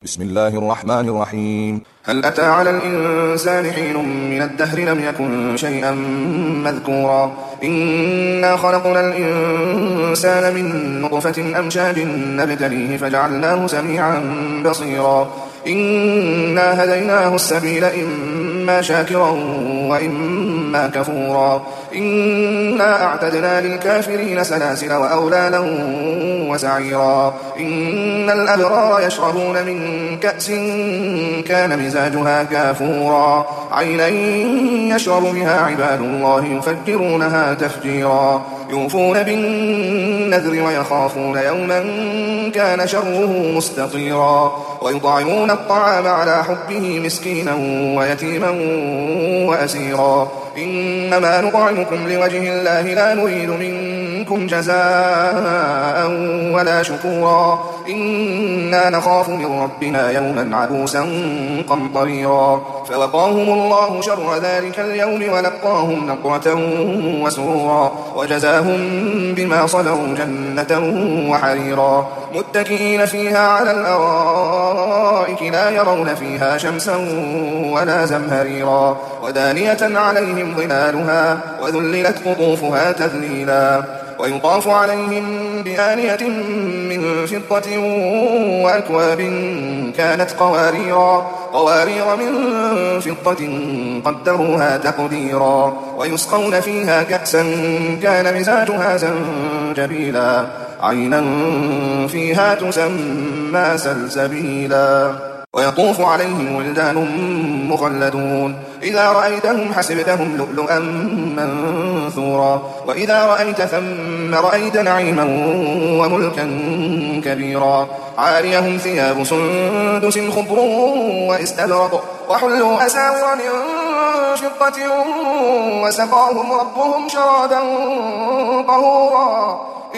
بسم الله الرحمن الرحيم. هل أتى على الإنسان حين من الدهر لم يكن شيئا مذكورا إنا خلقنا الإنسان من نطفة أمشاج نبتليه فجعلناه سميعا بصيرا إنا هديناه السبيل إما شاكرا وإما كفورا إنا أعتدنا للكافرين سلاسل وأولالا وسعيرا إن الأبرار يشربون من كأس كان مزاجها كافورا عينا يشرب بها عباد الله يفجرونها تفجيرا يوفون بالنذر ويخافون يوما كان شره مستطيرا ويطعمون الطعام على حبه مسكينا ويتيما وأسيرا إنما نطعمكم لوجه الله لا نريد منكم جزاء ولا شكورا إنا نخاف من ربنا يوما عبوسا قمطريرا فوقاهم الله شر ذلك اليوم ولقاهم نضرة وسرورا وجزاهم بما صبروا جنة وحريرا متكئين فيها على الأرائك لا يرون فيها شمسا ولا زمهريرا ودانية عليهم ظلالها وذللت قطوفها تذليلا ويطاف عليهم بآنية من فضة وأكواب كانت قوارير من فضة قدروها تقديرا ويسقون فيها كأسا كان مزاجها زنجبيلا عينا فيها تسمى سلسبيلا ويطوف عليهم ولدان مخلدون إذا رأيتهم حسبتهم لؤلؤا منثورا وإذا رأيت ثم رأيت نعيما وملكا كبيرا عاليهم ثياب سندس خضر واستبرق وحلوا أساور من فضة وسقاهم ربهم شرابا طهورا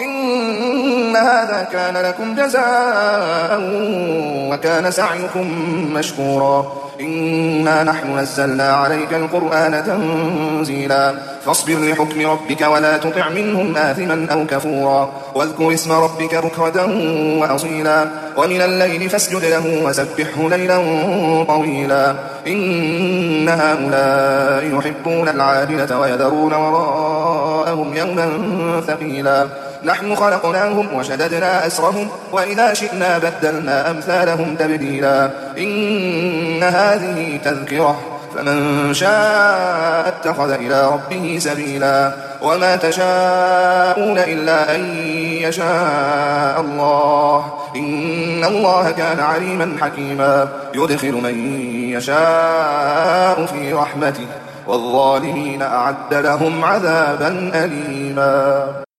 إن هذا كان لكم جزاء وكان سعيكم مشكورا إنا نحن نزلنا عليك القرآن تنزيلا فاصبر لحكم ربك ولا تطع منهم آثما أو كفورا واذكر اسم ربك بكرة وأصيلا ومن الليل فاسجد له وسبحه ليلا طويلا إن هؤلاء يحبون العاجلة ويذرون وراءهم يوما ثقيلا نحن خلقناهم وشددنا أسرهم وإذا شئنا بدلنا أمثالهم تبديلا إن هذه تذكرة فمن شاء اتخذ إلى ربه سبيلا وما تشاءون إلا أن يشاء الله إن الله كان عليما حكيما يدخل من يشاء في رحمته والظالمين أعد لهم عذابا أليما.